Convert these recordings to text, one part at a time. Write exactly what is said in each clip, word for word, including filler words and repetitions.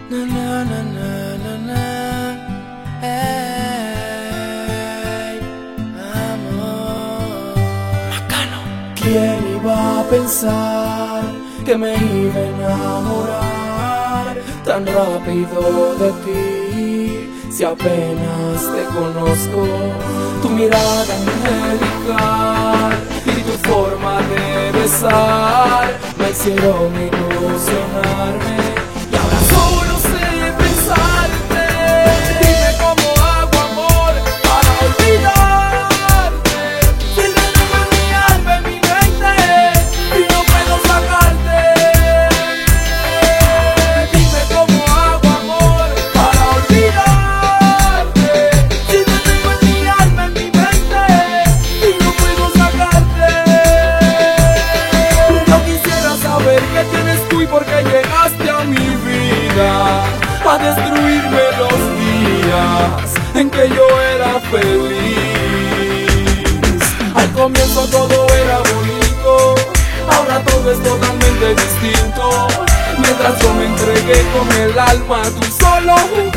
Na na na na na na. Ey, amor. Bacano. ¿Quién iba a pensar que me iba a enamorar tan rápido de ti? Si apenas te conozco, tu mirada angelical y tu forma de besar me hicieron ilusionarme. Y ahora solo sé pensarte. Dime cómo hago, amor, para olvidarte. Si te tengo en mi alma, en mi mente, y no puedo sacarte. Dime cómo hago, amor, para olvidarte. Si te tengo en mi alma, en mi mente, y no puedo sacarte. Yo quisiera saber qué tienes tú y por qué llegaste a mi vida a destruirme los días en que yo era feliz. Al comienzo todo era bonito, ahora todo es totalmente distinto. Mientras yo me entregué con el alma, tú solo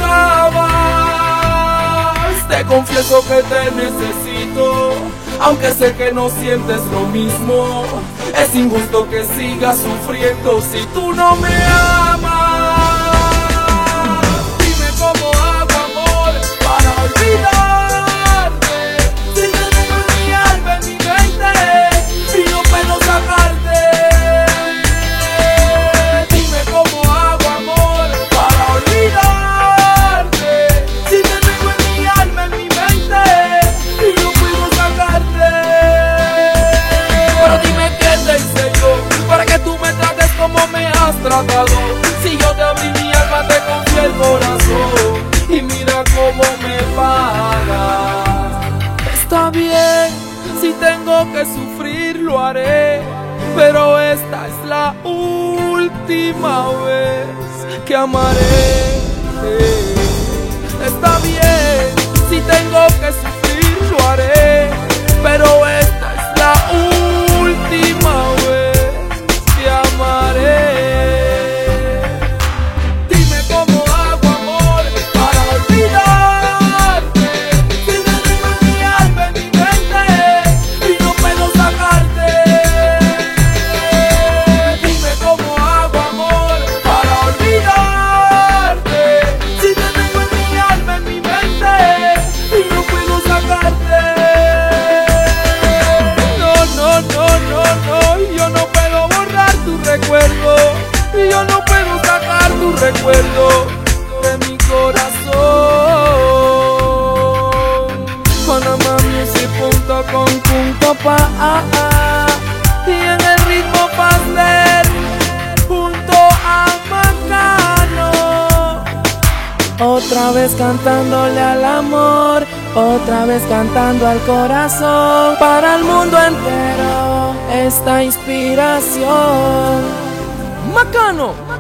jugabas. Te confieso que te necesito, aunque sé que no sientes lo mismo. Es injusto que sigas sufriendo si tú no me amas. Dime cómo hago, amor, para olvidarte. Si te tengo en mi alma, en mi mente, y no puedo sacarte. Dime cómo hago, amor, para olvidarte. Si te tengo en mi alma, en mi mente, y no puedo sacarte. Pero dime qué te hice yo para que tú me trates como me has tratado. Si yo te abrí mi alma, te confié el corazón, y mira cómo me pagas. Está bien, si tengo que sufrir lo haré, pero esta es la última vez que amaré. Está bien, si tengo que sufrir lo haré, pero esta es la última vez que amaré. Dime cómo hago, amor, para olvidarte. Si te tengo en mi alma, en mi mente, y no puedo sacarte. Dime cómo hago, amor, para olvidarte. Si te tengo en mi alma, en mi mente, y no puedo sacarte. No, no, no, no, no, yo no puedo borrar tu recuerdo. Yo no puedo sacar tu recuerdo de mi corazón. Panamá Music punto com punto pa y en el ritmo pastel junto a Bacano. Otra vez cantándole al amor, otra vez cantando al corazón, para el mundo entero esta inspiración. Bacano.